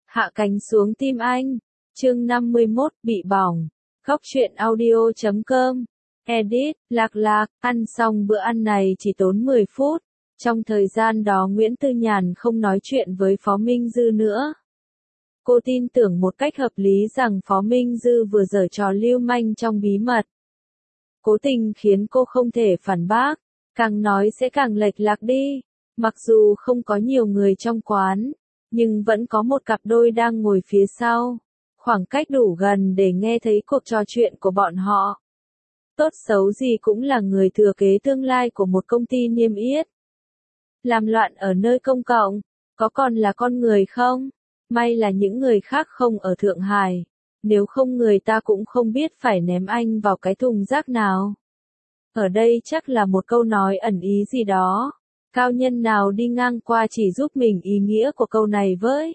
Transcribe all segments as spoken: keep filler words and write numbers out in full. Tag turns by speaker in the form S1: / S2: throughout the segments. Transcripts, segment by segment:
S1: Hạ cánh xuống tim anh. Chương năm mươi mốt, bị bỏng. Góc truyện audio chấm com. Edit, Lạc Lạc, ăn xong bữa ăn này chỉ tốn mười phút. Trong thời gian đó Nguyễn Tư Nhàn không nói chuyện với Phó Minh Dư nữa. Cô tin tưởng một cách hợp lý rằng Phó Minh Dư vừa giở trò lưu manh trong bí mật. Cố tình khiến cô không thể phản bác, càng nói sẽ càng lệch lạc đi. Mặc dù không có nhiều người trong quán, nhưng vẫn có một cặp đôi đang ngồi phía sau, khoảng cách đủ gần để nghe thấy cuộc trò chuyện của bọn họ. Tốt xấu gì cũng là người thừa kế tương lai của một công ty niêm yết. Làm loạn ở nơi công cộng, có còn là con người không? May là những người khác không ở Thượng Hải, nếu không người ta cũng không biết phải ném anh vào cái thùng rác nào. Ở đây chắc là một câu nói ẩn ý gì đó. Cao nhân nào đi ngang qua chỉ giúp mình ý nghĩa của câu này với.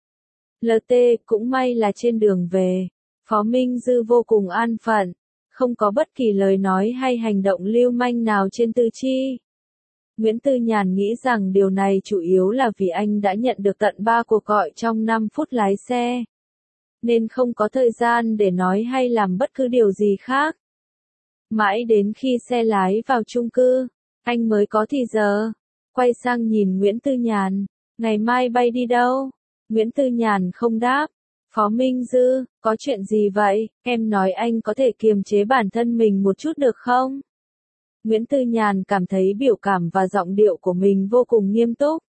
S1: lờ tê, cũng may là trên đường về, Phó Minh Dư vô cùng an phận, không có bất kỳ lời nói hay hành động lưu manh nào trên tư chi. Nguyễn Tư Nhàn nghĩ rằng điều này chủ yếu là vì anh đã nhận được tận ba cuộc gọi trong năm phút lái xe, nên không có thời gian để nói hay làm bất cứ điều gì khác. Mãi đến khi xe lái vào chung cư, anh mới có thì giờ. Quay sang nhìn Nguyễn Tư Nhàn, ngày mai bay đi đâu? Nguyễn Tư Nhàn không đáp. Phó Minh Dư, có chuyện gì vậy? Em nói anh có thể kiềm chế bản thân mình một chút được không? Nguyễn Tư Nhàn cảm thấy biểu cảm và giọng điệu của mình vô cùng nghiêm túc.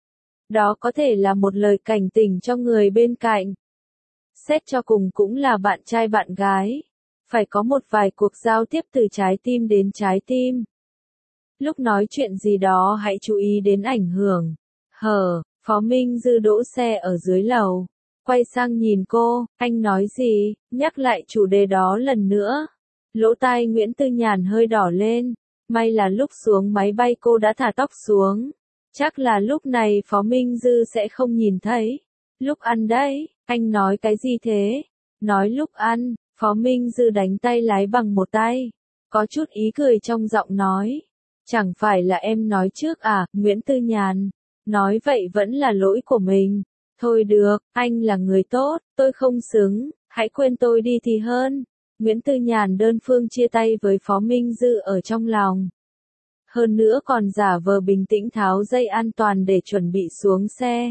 S1: Đó có thể là một lời cảnh tỉnh cho người bên cạnh. Xét cho cùng cũng là bạn trai bạn gái. Phải có một vài cuộc giao tiếp từ trái tim đến trái tim. Lúc nói chuyện gì đó hãy chú ý đến ảnh hưởng. Hờ, Phó Minh Dư đỗ xe ở dưới lầu. Quay sang nhìn cô, anh nói gì, nhắc lại chủ đề đó lần nữa. Lỗ tai Nguyễn Tư Nhàn hơi đỏ lên. May là lúc xuống máy bay cô đã thả tóc xuống. Chắc là lúc này Phó Minh Dư sẽ không nhìn thấy. Lúc ăn đấy, anh nói cái gì thế? Nói lúc ăn, Phó Minh Dư đánh tay lái bằng một tay. Có chút ý cười trong giọng nói. Chẳng phải là em nói trước à, Nguyễn Tư Nhàn. Nói vậy vẫn là lỗi của mình. Thôi được, anh là người tốt, tôi không xứng, hãy quên tôi đi thì hơn. Nguyễn Tư Nhàn đơn phương chia tay với Phó Minh Dư ở trong lòng. Hơn nữa còn giả vờ bình tĩnh tháo dây an toàn để chuẩn bị xuống xe.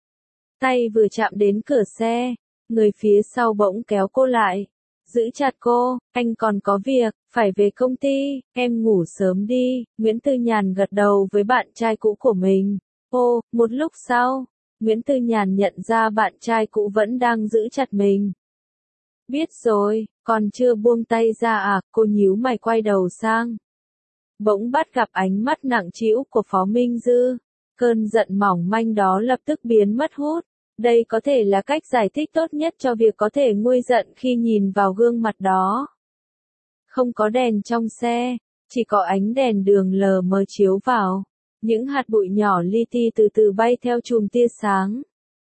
S1: Tay vừa chạm đến cửa xe, người phía sau bỗng kéo cô lại. Giữ chặt cô, anh còn có việc, phải về công ty, em ngủ sớm đi. Nguyễn Tư Nhàn gật đầu với bạn trai cũ của mình. Ô, một lúc sau, Nguyễn Tư Nhàn nhận ra bạn trai cũ vẫn đang giữ chặt mình. Biết rồi, còn chưa buông tay ra à, cô nhíu mày quay đầu sang. Bỗng bắt gặp ánh mắt nặng trĩu của Phó Minh Dư. Cơn giận mỏng manh đó lập tức biến mất hút. Đây có thể là cách giải thích tốt nhất cho việc có thể nguôi giận khi nhìn vào gương mặt đó. Không có đèn trong xe, chỉ có ánh đèn đường lờ mờ chiếu vào. Những hạt bụi nhỏ li ti từ từ bay theo chùm tia sáng.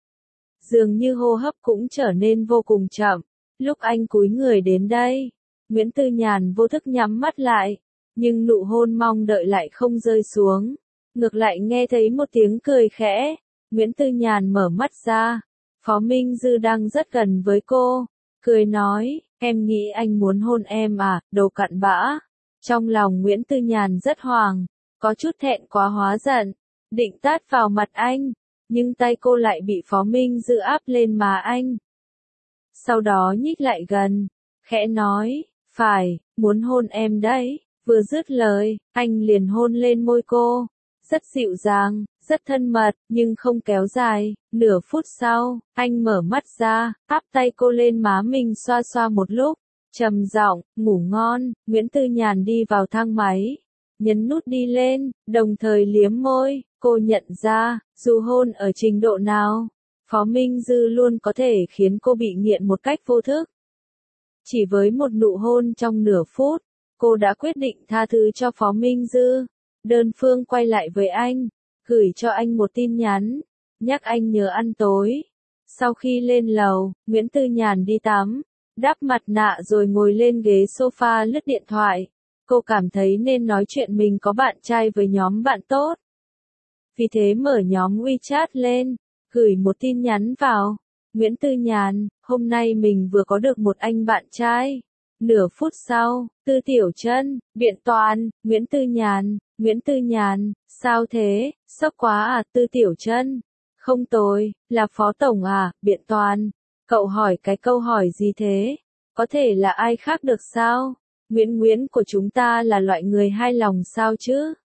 S1: Dường như hô hấp cũng trở nên vô cùng chậm. Lúc anh cúi người đến đây, Nguyễn Tư Nhàn vô thức nhắm mắt lại, nhưng nụ hôn mong đợi lại không rơi xuống. Ngược lại nghe thấy một tiếng cười khẽ. Nguyễn Tư Nhàn mở mắt ra. Phó Minh Dư đang rất gần với cô. Cười nói, em nghĩ anh muốn hôn em à, đồ cặn bã. Trong lòng Nguyễn Tư Nhàn rất hoảng, có chút thẹn quá hóa giận, định tát vào mặt anh, nhưng tay cô lại bị Phó Minh Dư áp lên má anh. Sau đó nhích lại gần, khẽ nói, phải, muốn hôn em đấy. Vừa dứt lời, anh liền hôn lên môi cô. Rất dịu dàng, rất thân mật, nhưng không kéo dài. Nửa phút sau, anh mở mắt ra, áp tay cô lên má mình xoa xoa một lúc. Trầm giọng, ngủ ngon. Nguyễn Tư Nhàn đi vào thang máy, nhấn nút đi lên, đồng thời liếm môi. Cô nhận ra, dù hôn ở trình độ nào, Phó Minh Dư luôn có thể khiến cô bị nghiện một cách vô thức. Chỉ với một nụ hôn trong nửa phút, cô đã quyết định tha thứ cho Phó Minh Dư. Đơn phương quay lại với anh, gửi cho anh một tin nhắn, nhắc anh nhớ ăn tối. Sau khi lên lầu, Nguyễn Tư Nhàn đi tắm, đắp mặt nạ rồi ngồi lên ghế sofa lướt điện thoại. Cô cảm thấy nên nói chuyện mình có bạn trai với nhóm bạn tốt. Vì thế mở nhóm WeChat lên, gửi một tin nhắn vào. Nguyễn Tư Nhàn, hôm nay mình vừa có được một anh bạn trai. Nửa phút sau, Tư Tiểu Chân, Biện Toàn, Nguyễn Tư Nhàn, Nguyễn Tư Nhàn, sao thế, sốc quá à, Tư Tiểu Chân. Không tồi, là Phó Tổng à, Biện Toàn. Cậu hỏi cái câu hỏi gì thế? Có thể là ai khác được sao? Nguyễn Nguyễn của chúng ta là loại người hai lòng sao chứ?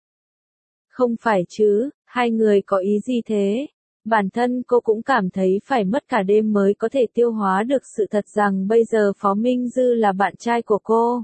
S1: Không phải chứ, hai người có ý gì thế? Bản thân cô cũng cảm thấy phải mất cả đêm mới có thể tiêu hóa được sự thật rằng bây giờ Phó Minh Dư là bạn trai của cô.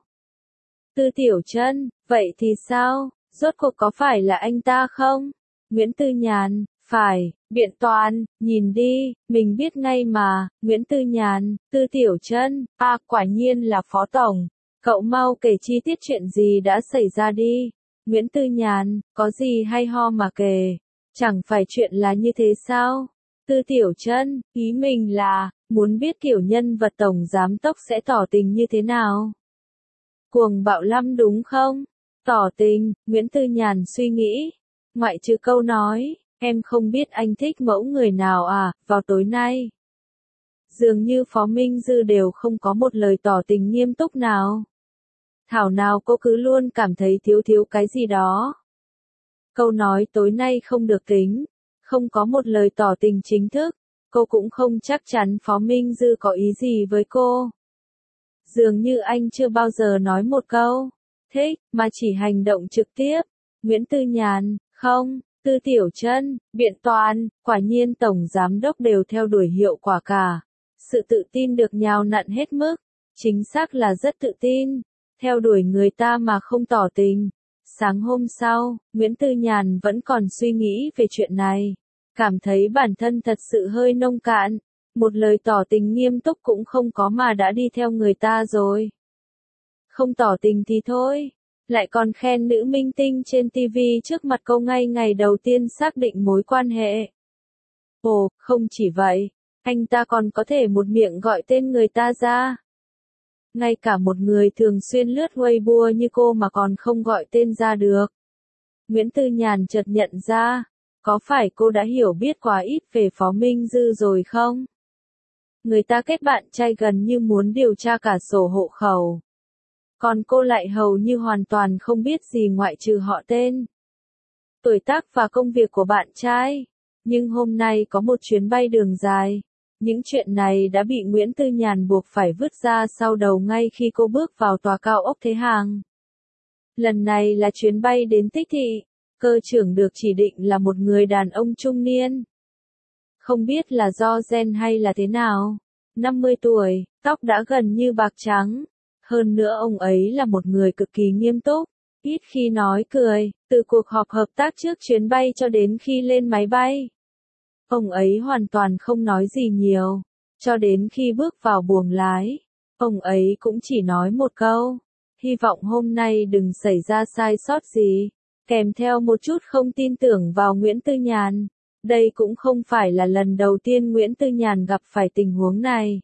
S1: Tư Tiểu Chân, vậy thì sao? Rốt cuộc có phải là anh ta không? Nguyễn Tư Nhàn, phải, Biện Toàn, nhìn đi, mình biết ngay mà, Nguyễn Tư Nhàn, Tư Tiểu Chân, à quả nhiên là Phó Tổng. Cậu mau kể chi tiết chuyện gì đã xảy ra đi. Nguyễn Tư Nhàn, có gì hay ho mà kể? Chẳng phải chuyện là như thế sao? Tư Tiểu Chân, ý mình là, muốn biết kiểu nhân vật tổng giám đốc sẽ tỏ tình như thế nào? Cuồng bạo lắm đúng không? Tỏ tình, Nguyễn Tư Nhàn suy nghĩ. Ngoại trừ câu nói, em không biết anh thích mẫu người nào à, vào tối nay. Dường như Phó Minh Dư đều không có một lời tỏ tình nghiêm túc nào. Thảo nào cô cứ luôn cảm thấy thiếu thiếu cái gì đó. Câu nói tối nay không được tính, không có một lời tỏ tình chính thức, cô cũng không chắc chắn Phó Minh Dư có ý gì với cô. Dường như anh chưa bao giờ nói một câu thích, mà chỉ hành động trực tiếp. Nguyễn Tư Nhàn, không, Tư Tiểu Chân, Biện Toàn, quả nhiên tổng giám đốc đều theo đuổi hiệu quả cả. Sự tự tin được nhào nặn hết mức, chính xác là rất tự tin, theo đuổi người ta mà không tỏ tình. Sáng hôm sau, Nguyễn Tư Nhàn vẫn còn suy nghĩ về chuyện này, cảm thấy bản thân thật sự hơi nông cạn, một lời tỏ tình nghiêm túc cũng không có mà đã đi theo người ta rồi. Không tỏ tình thì thôi, lại còn khen nữ minh tinh trên ti vi trước mặt cô ngay ngày đầu tiên xác định mối quan hệ. Ồ, không chỉ vậy, anh ta còn có thể một miệng gọi tên người ta ra. Ngay cả một người thường xuyên lướt Weibo như cô mà còn không gọi tên ra được. Nguyễn Tư Nhàn chợt nhận ra, có phải cô đã hiểu biết quá ít về Phó Minh Dư rồi không? Người ta kết bạn trai gần như muốn điều tra cả sổ hộ khẩu. Còn cô lại hầu như hoàn toàn không biết gì ngoại trừ họ tên, tuổi tác và công việc của bạn trai. Nhưng hôm nay có một chuyến bay đường dài. Những chuyện này đã bị Nguyễn Tư Nhàn buộc phải vứt ra sau đầu ngay khi cô bước vào tòa cao ốc Thế Hàng. Lần này là chuyến bay đến Tích Thị, cơ trưởng được chỉ định là một người đàn ông trung niên. Không biết là do gen hay là thế nào, năm mươi tuổi, tóc đã gần như bạc trắng. Hơn nữa ông ấy là một người cực kỳ nghiêm túc, ít khi nói cười, từ cuộc họp hợp tác trước chuyến bay cho đến khi lên máy bay. Ông ấy hoàn toàn không nói gì nhiều, cho đến khi bước vào buồng lái, ông ấy cũng chỉ nói một câu, hy vọng hôm nay đừng xảy ra sai sót gì, kèm theo một chút không tin tưởng vào Nguyễn Tư Nhàn. Đây cũng không phải là lần đầu tiên Nguyễn Tư Nhàn gặp phải tình huống này.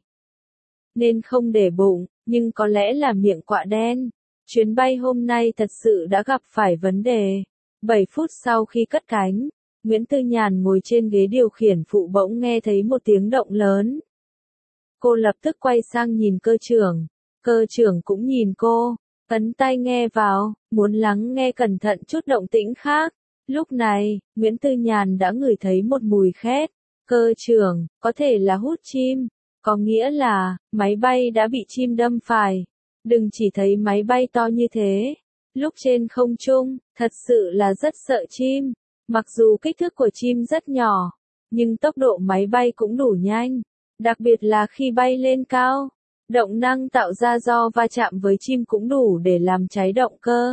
S1: Nên không để bụng, nhưng có lẽ là miệng quạ đen. Chuyến bay hôm nay thật sự đã gặp phải vấn đề. bảy phút sau khi cất cánh, Nguyễn Tư Nhàn ngồi trên ghế điều khiển phụ bỗng nghe thấy một tiếng động lớn. Cô lập tức quay sang nhìn cơ trưởng. Cơ trưởng cũng nhìn cô, ấn tai nghe vào, muốn lắng nghe cẩn thận chút động tĩnh khác. Lúc này, Nguyễn Tư Nhàn đã ngửi thấy một mùi khét. Cơ trưởng, có thể là hút chim, có nghĩa là, máy bay đã bị chim đâm phải. Đừng chỉ thấy máy bay to như thế. Lúc trên không trung, thật sự là rất sợ chim. Mặc dù kích thước của chim rất nhỏ, nhưng tốc độ máy bay cũng đủ nhanh. Đặc biệt là khi bay lên cao, động năng tạo ra do va chạm với chim cũng đủ để làm cháy động cơ.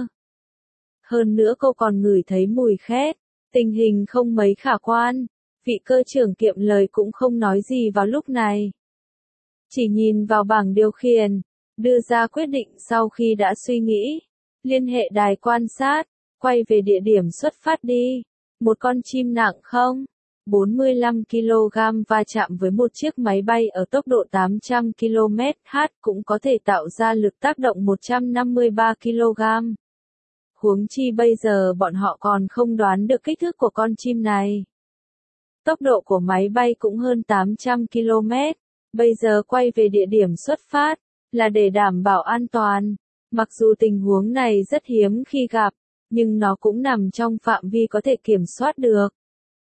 S1: Hơn nữa cô còn ngửi thấy mùi khét, tình hình không mấy khả quan. Vị cơ trưởng kiệm lời cũng không nói gì vào lúc này. Chỉ nhìn vào bảng điều khiển, đưa ra quyết định sau khi đã suy nghĩ. Liên hệ đài quan sát, quay về địa điểm xuất phát đi. Một con chim nặng không? bốn mươi lăm ki lô gam va chạm với một chiếc máy bay ở tốc độ tám trăm ki lô mét trên giờ cũng có thể tạo ra lực tác động một trăm năm mươi ba ki lô gam. Huống chi bây giờ bọn họ còn không đoán được kích thước của con chim này. Tốc độ của máy bay cũng hơn tám trăm ki lô mét. Bây giờ quay về địa điểm xuất phát, là để đảm bảo an toàn. Mặc dù tình huống này rất hiếm khi gặp, nhưng nó cũng nằm trong phạm vi có thể kiểm soát được.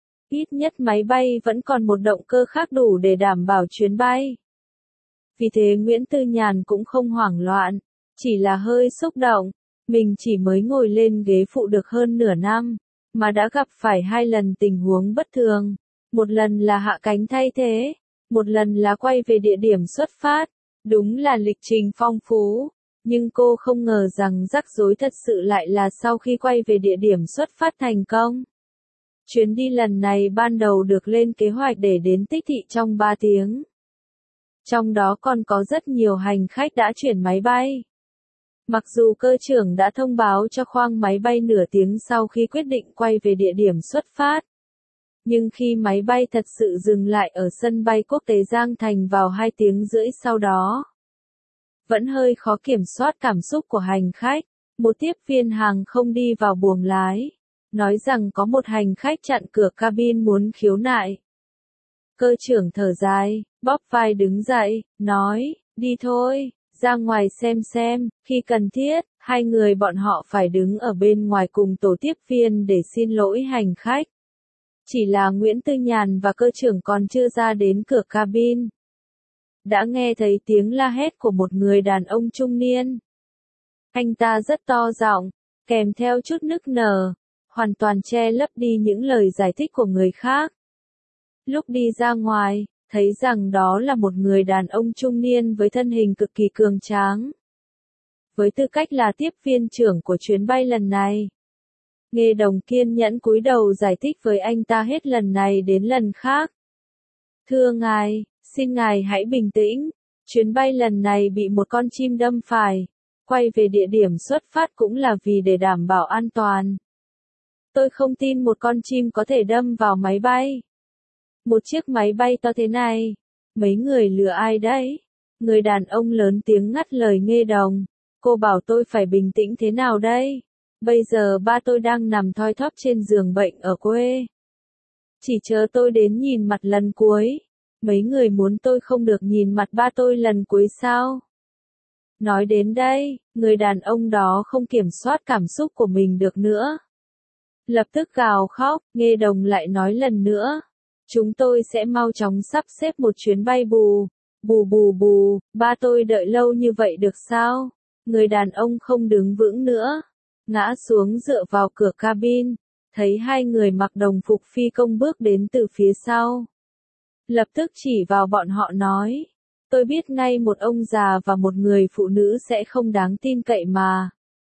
S1: Ít nhất máy bay vẫn còn một động cơ khác đủ để đảm bảo chuyến bay. Vì thế Nguyễn Tư Nhàn cũng không hoảng loạn, chỉ là hơi xúc động. Mình chỉ mới ngồi lên ghế phụ được hơn nửa năm, mà đã gặp phải hai lần tình huống bất thường. Một lần là hạ cánh thay thế, một lần là quay về địa điểm xuất phát. Đúng là lịch trình phong phú, nhưng cô không ngờ rằng rắc rối thật sự lại là sau khi quay về địa điểm xuất phát thành công. Chuyến đi lần này ban đầu được lên kế hoạch để đến Tích Thị trong ba tiếng. Trong đó còn có rất nhiều hành khách đã chuyển máy bay. Mặc dù cơ trưởng đã thông báo cho khoang máy bay nửa tiếng sau khi quyết định quay về địa điểm xuất phát. Nhưng khi máy bay thật sự dừng lại ở sân bay quốc tế Giang Thành vào hai tiếng rưỡi sau đó, vẫn hơi khó kiểm soát cảm xúc của hành khách. Một tiếp viên hàng không đi vào buồng lái, nói rằng có một hành khách chặn cửa cabin muốn khiếu nại. Cơ trưởng thở dài, bóp vai đứng dậy, nói, đi thôi, ra ngoài xem xem. Khi cần thiết, hai người bọn họ phải đứng ở bên ngoài cùng tổ tiếp viên để xin lỗi hành khách. Chỉ là Nguyễn Tư Nhàn và cơ trưởng còn chưa ra đến cửa cabin, đã nghe thấy tiếng la hét của một người đàn ông trung niên. Anh ta rất to giọng, kèm theo chút nức nở, hoàn toàn che lấp đi những lời giải thích của người khác. Lúc đi ra ngoài, thấy rằng đó là một người đàn ông trung niên với thân hình cực kỳ cường tráng. Với tư cách là tiếp viên trưởng của chuyến bay lần này, Nghê Đồng kiên nhẫn cúi đầu giải thích với anh ta hết lần này đến lần khác. Thưa ngài, xin ngài hãy bình tĩnh, chuyến bay lần này bị một con chim đâm phải, quay về địa điểm xuất phát cũng là vì để đảm bảo an toàn. Tôi không tin một con chim có thể đâm vào máy bay. Một chiếc máy bay to thế này, mấy người lừa ai đấy? Người đàn ông lớn tiếng ngắt lời Nghê Đồng, cô bảo tôi phải bình tĩnh thế nào đây? Bây giờ ba tôi đang nằm thoi thóp trên giường bệnh ở quê. Chỉ chờ tôi đến nhìn mặt lần cuối. Mấy người muốn tôi không được nhìn mặt ba tôi lần cuối sao? Nói đến đây, người đàn ông đó không kiểm soát cảm xúc của mình được nữa. Lập tức gào khóc, Nghê Đồng lại nói lần nữa. Chúng tôi sẽ mau chóng sắp xếp một chuyến bay bù. Bù bù bù, ba tôi đợi lâu như vậy được sao? Người đàn ông không đứng vững nữa, ngã xuống dựa vào cửa cabin, thấy hai người mặc đồng phục phi công bước đến từ phía sau. Lập tức chỉ vào bọn họ nói, tôi biết ngay một ông già và một người phụ nữ sẽ không đáng tin cậy mà.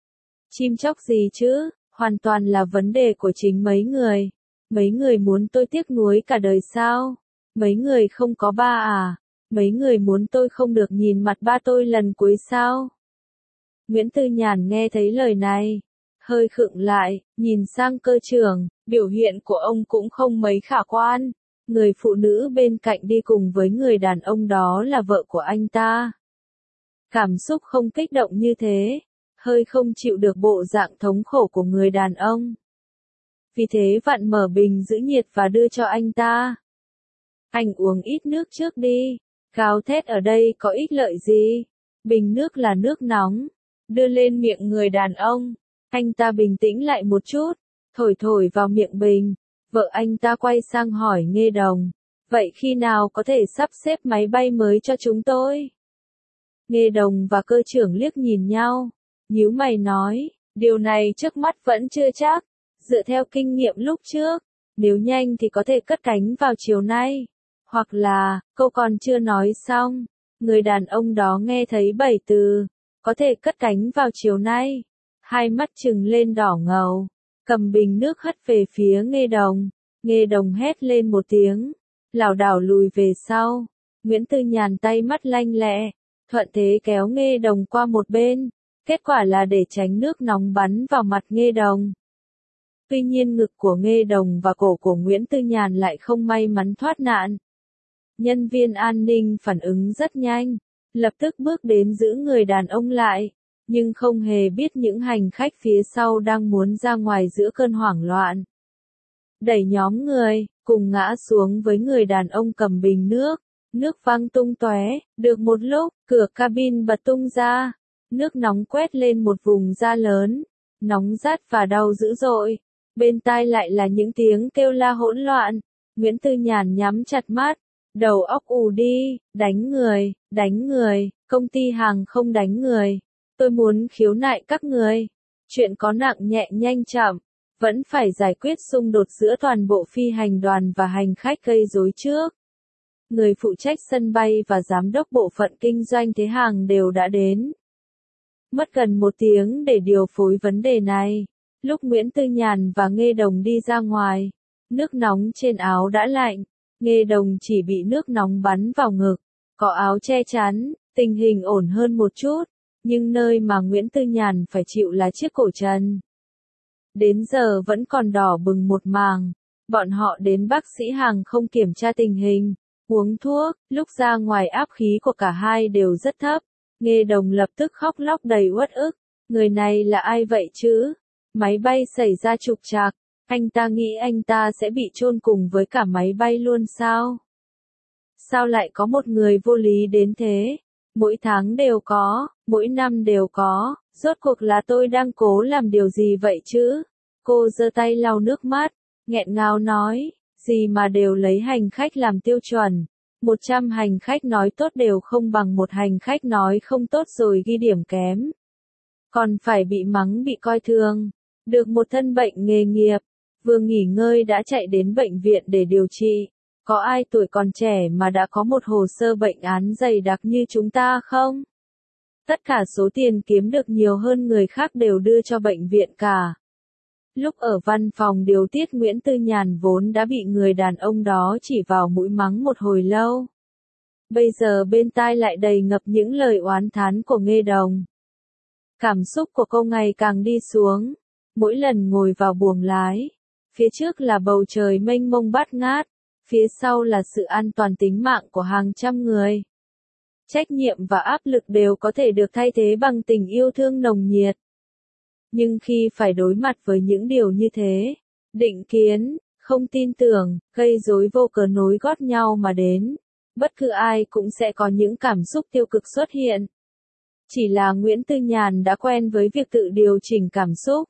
S1: Chim chóc gì chứ, hoàn toàn là vấn đề của chính mấy người. Mấy người muốn tôi tiếc nuối cả đời sao? Mấy người không có ba à? Mấy người muốn tôi không được nhìn mặt ba tôi lần cuối sao? Nguyễn Tư Nhàn nghe thấy lời này, hơi khựng lại, nhìn sang cơ trưởng, biểu hiện của ông cũng không mấy khả quan. Người phụ nữ bên cạnh đi cùng với người đàn ông đó là vợ của anh ta. Cảm xúc không kích động như thế, hơi không chịu được bộ dạng thống khổ của người đàn ông. Vì thế vặn mở bình giữ nhiệt và đưa cho anh ta. Anh uống ít nước trước đi, gào thét ở đây có ích lợi gì? Bình nước là nước nóng, đưa lên miệng người đàn ông. Anh ta bình tĩnh lại một chút, thổi thổi vào miệng bình. Vợ anh ta quay sang hỏi Nghê Đồng, vậy khi nào có thể sắp xếp máy bay mới cho chúng tôi? Nghê Đồng và cơ trưởng liếc nhìn nhau, nhíu mày nói, điều này trước mắt vẫn chưa chắc, dựa theo kinh nghiệm lúc trước, nếu nhanh thì có thể cất cánh vào chiều nay, hoặc là, câu còn chưa nói xong, người đàn ông đó nghe thấy bảy từ, có thể cất cánh vào chiều nay, hai mắt trừng lên đỏ ngầu. Cầm bình nước hất về phía Nghê Đồng, Nghê Đồng hét lên một tiếng, lảo đảo lùi về sau. Nguyễn Tư Nhàn tay mắt lanh lẹ, thuận thế kéo Nghê Đồng qua một bên, kết quả là để tránh nước nóng bắn vào mặt Nghê Đồng. Tuy nhiên ngực của Nghê Đồng và cổ của Nguyễn Tư Nhàn lại không may mắn thoát nạn. Nhân viên an ninh phản ứng rất nhanh, lập tức bước đến giữ người đàn ông lại. Nhưng không hề biết những hành khách phía sau đang muốn ra ngoài giữa cơn hoảng loạn. đẩy nhóm người, cùng ngã xuống với người đàn ông cầm bình nước. Nước văng tung tóe, được một lúc, cửa cabin bật tung ra. Nước nóng quét lên một vùng da lớn, nóng rát và đau dữ dội. Bên tai lại là những tiếng kêu la hỗn loạn. Nguyễn Tư Nhàn nhắm chặt mắt, đầu óc ù đi, đánh người, đánh người, công ty hàng không đánh người. Tôi muốn khiếu nại các người. Chuyện có nặng nhẹ nhanh chậm, vẫn phải giải quyết xung đột giữa toàn bộ phi hành đoàn và hành khách gây rối trước. Người phụ trách sân bay và giám đốc bộ phận kinh doanh thế hàng đều đã đến. Mất gần một tiếng để điều phối vấn đề này. Lúc Nguyễn Tư Nhàn và Nghê Đồng đi ra ngoài, nước nóng trên áo đã lạnh, Nghê Đồng chỉ bị nước nóng bắn vào ngực, có áo che chắn, tình hình ổn hơn một chút, nhưng nơi mà Nguyễn Tư Nhàn phải chịu là chiếc cổ chân. Đến giờ vẫn còn đỏ bừng một màng, bọn họ đến bác sĩ hàng không kiểm tra tình hình, uống thuốc, lúc ra ngoài áp khí của cả hai đều rất thấp. Nghê Đồng lập tức khóc lóc đầy uất ức, người này là ai vậy chứ? Máy bay xảy ra trục trặc, anh ta nghĩ anh ta sẽ bị chôn cùng với cả máy bay luôn sao? Sao lại có một người vô lý đến thế? Mỗi tháng đều có, mỗi năm đều có, rốt cuộc là tôi đang cố làm điều gì vậy chứ? Cô giơ tay lau nước mắt, nghẹn ngào nói, gì mà đều lấy hành khách làm tiêu chuẩn. một trăm hành khách nói tốt đều không bằng một hành khách nói không tốt rồi ghi điểm kém. Còn phải bị mắng bị coi thường. Được một thân bệnh nghề nghiệp, vừa nghỉ ngơi đã chạy đến bệnh viện để điều trị. Có ai tuổi còn trẻ mà đã có một hồ sơ bệnh án dày đặc như chúng ta không? Tất cả số tiền kiếm được nhiều hơn người khác đều đưa cho bệnh viện cả. Lúc ở văn phòng điều tiết Nguyễn Tư Nhàn vốn đã bị người đàn ông đó chỉ vào mũi mắng một hồi lâu. Bây giờ bên tai lại đầy ngập những lời oán thán của Nghê Đồng. Cảm xúc của cô ngày càng đi xuống. Mỗi lần ngồi vào buồng lái, phía trước là bầu trời mênh mông bát ngát, phía sau là sự an toàn tính mạng của hàng trăm người. Trách nhiệm và áp lực đều có thể được thay thế bằng tình yêu thương nồng nhiệt. Nhưng khi phải đối mặt với những điều như thế, định kiến, không tin tưởng, gây rối vô cớ nối gót nhau mà đến, bất cứ ai cũng sẽ có những cảm xúc tiêu cực xuất hiện. Chỉ là Nguyễn Tư Nhàn đã quen với việc tự điều chỉnh cảm xúc.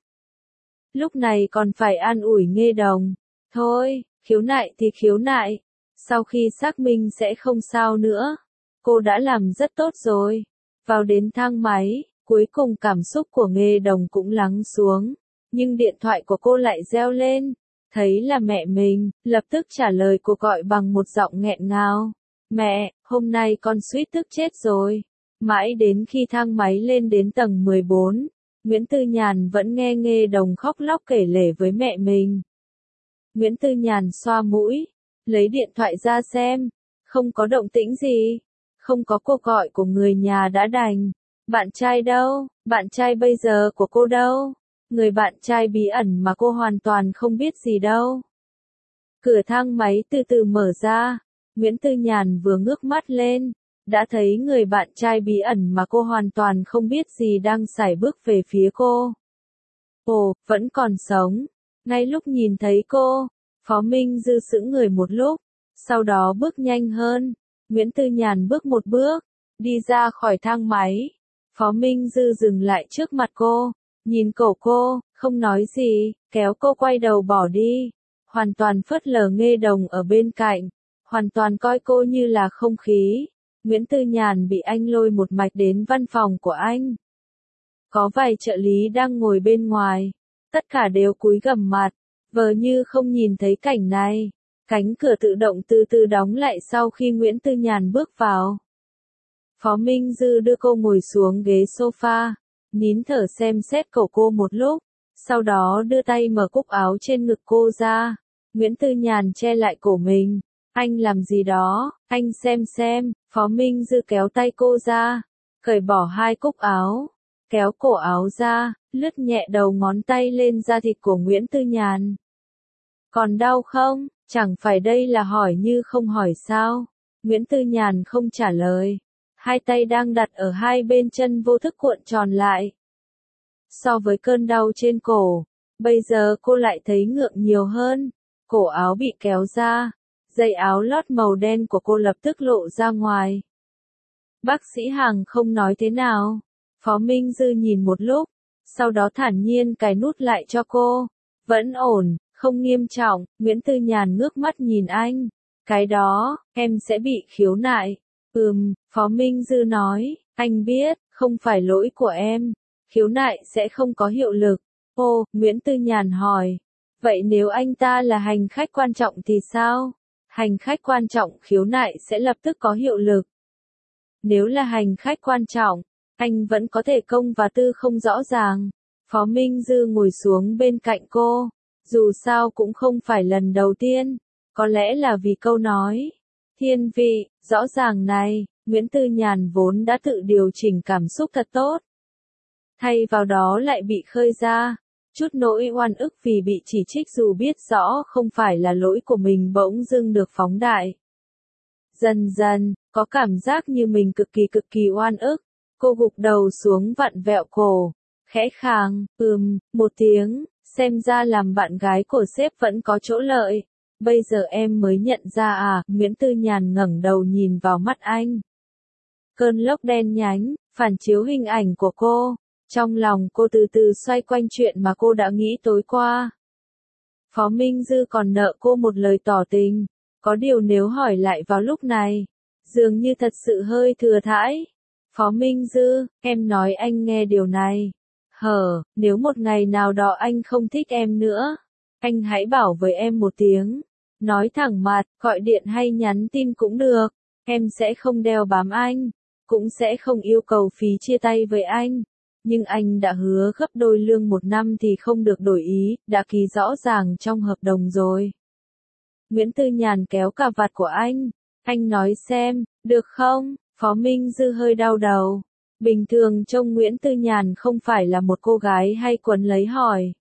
S1: Lúc này còn phải an ủi Nghê Đồng. Thôi, khiếu nại thì khiếu nại. Sau khi xác minh sẽ không sao nữa. Cô đã làm rất tốt rồi. Vào đến thang máy, cuối cùng cảm xúc của Nghê Đồng cũng lắng xuống. Nhưng điện thoại của cô lại reo lên. Thấy là mẹ mình, lập tức trả lời cuộc gọi bằng một giọng nghẹn ngào. Mẹ, hôm nay con suýt tức chết rồi. Mãi đến khi thang máy lên đến tầng mười bốn, Nguyễn Tư Nhàn vẫn nghe Nghê Đồng khóc lóc kể lể với mẹ mình. Nguyễn Tư Nhàn xoa mũi, lấy điện thoại ra xem, không có động tĩnh gì, không có cuộc gọi của người nhà đã đành. Bạn trai đâu, bạn trai bây giờ của cô đâu, người bạn trai bí ẩn mà cô hoàn toàn không biết gì đâu. Cửa thang máy từ từ mở ra, Nguyễn Tư Nhàn vừa ngước mắt lên, đã thấy người bạn trai bí ẩn mà cô hoàn toàn không biết gì đang sải bước về phía cô. Ồ, vẫn còn sống. Ngay lúc nhìn thấy cô, Phó Minh Dư sững người một lúc, sau đó bước nhanh hơn. Nguyễn Tư Nhàn bước một bước, đi ra khỏi thang máy. Phó Minh Dư dừng lại trước mặt cô, nhìn cổ cô, không nói gì, kéo cô quay đầu bỏ đi. Hoàn toàn phớt lờ Nghê Đồng ở bên cạnh, hoàn toàn coi cô như là không khí. Nguyễn Tư Nhàn bị anh lôi một mạch đến văn phòng của anh. Có vài trợ lý đang ngồi bên ngoài, tất cả đều cúi gằm mặt, vờ như không nhìn thấy cảnh này. Cánh cửa tự động từ từ đóng lại sau khi Nguyễn Tư Nhàn bước vào. Phó Minh Dư đưa cô ngồi xuống ghế sofa, nín thở xem xét cổ cô một lúc, sau đó đưa tay mở cúc áo trên ngực cô ra. Nguyễn Tư Nhàn che lại cổ mình. Anh làm gì đó, anh xem xem. Phó Minh Dư kéo tay cô ra, cởi bỏ hai cúc áo, kéo cổ áo ra, lướt nhẹ đầu ngón tay lên da thịt của Nguyễn Tư Nhàn. Còn đau không? Chẳng phải đây là hỏi như không hỏi sao? Nguyễn Tư Nhàn không trả lời. Hai tay đang đặt ở hai bên chân vô thức cuộn tròn lại. So với cơn đau trên cổ, bây giờ cô lại thấy ngượng nhiều hơn. cổ áo bị kéo ra, dây áo lót màu đen của cô lập tức lộ ra ngoài. Bác sĩ Hằng không nói thế nào. Phó Minh Dư nhìn một lúc, sau đó thản nhiên cài nút lại cho cô. Vẫn ổn, không nghiêm trọng. Nguyễn Tư Nhàn ngước mắt nhìn anh. Cái đó, em sẽ bị khiếu nại. Ừm, Phó Minh Dư nói, anh biết, không phải lỗi của em. Khiếu nại sẽ không có hiệu lực. Ô, Nguyễn Tư Nhàn hỏi. Vậy nếu anh ta là hành khách quan trọng thì sao? Hành khách quan trọng khiếu nại sẽ lập tức có hiệu lực. Nếu là hành khách quan trọng, anh vẫn có thể công và tư không rõ ràng. Phó Minh Dư ngồi xuống bên cạnh cô. Dù sao cũng không phải lần đầu tiên. Có lẽ là vì câu nói thiên vị, rõ ràng này, Nguyễn Tư Nhàn vốn đã tự điều chỉnh cảm xúc thật tốt. Thay vào đó lại bị khơi ra. Chút nỗi oan ức vì bị chỉ trích dù biết rõ không phải là lỗi của mình bỗng dưng được phóng đại. Dần dần, có cảm giác như mình cực kỳ cực kỳ oan ức. Cô gục đầu xuống vặn vẹo cổ. Khẽ khàng, ừm, một tiếng, xem ra làm bạn gái của sếp vẫn có chỗ lợi. Bây giờ em mới nhận ra à, Nguyễn Tư Nhàn ngẩng đầu nhìn vào mắt anh. Cơn lốc đen nhánh, phản chiếu hình ảnh của cô. Trong lòng cô từ từ xoay quanh chuyện mà cô đã nghĩ tối qua. Phó Minh Dư còn nợ cô một lời tỏ tình. Có điều nếu hỏi lại vào lúc này, dường như thật sự hơi thừa thãi. Phó Minh Dư, em nói anh nghe điều này. Hờ, nếu một ngày nào đó anh không thích em nữa, anh hãy bảo với em một tiếng. Nói thẳng mặt, gọi điện hay nhắn tin cũng được. Em sẽ không đeo bám anh, cũng sẽ không yêu cầu phí chia tay với anh. Nhưng anh đã hứa gấp đôi lương một năm thì không được đổi ý, đã ký rõ ràng trong hợp đồng rồi. Nguyễn Tư Nhàn kéo cà vạt của anh. Anh nói xem, được không? Phó Minh Dư hơi đau đầu. Bình thường trông Nguyễn Tư Nhàn không phải là một cô gái hay quấn lấy hỏi.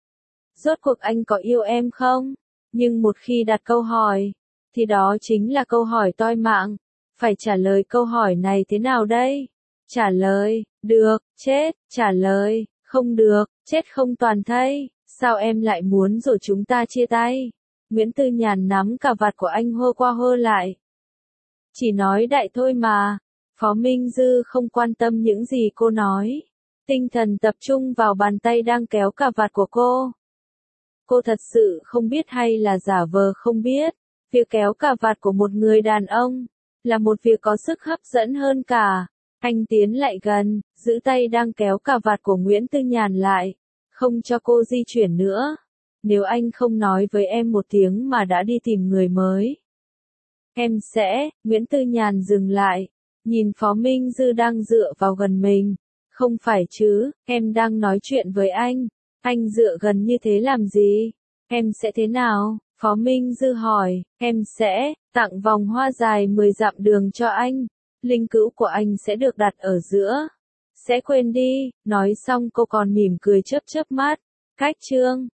S1: Rốt cuộc anh có yêu em không? Nhưng một khi đặt câu hỏi, thì đó chính là câu hỏi toi mạng. Phải trả lời câu hỏi này thế nào đây? Trả lời, được, chết, trả lời, không được, chết không toàn thây. Sao em lại muốn rồi chúng ta chia tay? Nguyễn Tư Nhàn nắm cà vạt của anh hơ qua hơ lại. Chỉ nói đại thôi mà. Phó Minh Dư không quan tâm những gì cô nói. Tinh thần tập trung vào bàn tay đang kéo cà vạt của cô. Cô thật sự không biết hay là giả vờ không biết. Việc kéo cà vạt của một người đàn ông là một việc có sức hấp dẫn hơn cả. Anh tiến lại gần, giữ tay đang kéo cà vạt của Nguyễn Tư Nhàn lại, không cho cô di chuyển nữa. Nếu anh không nói với em một tiếng mà đã đi tìm người mới, em sẽ, Nguyễn Tư Nhàn dừng lại, nhìn Phó Minh Dư đang dựa vào gần mình. Không phải chứ, em đang nói chuyện với anh, anh dựa gần như thế làm gì? Em sẽ thế nào? Phó Minh Dư hỏi, em sẽ tặng vòng hoa dài mười dặm đường cho anh. Linh cữu của anh sẽ được đặt ở giữa. Sẽ quên đi, nói xong cô còn mỉm cười chớp chớp mắt. Cách chương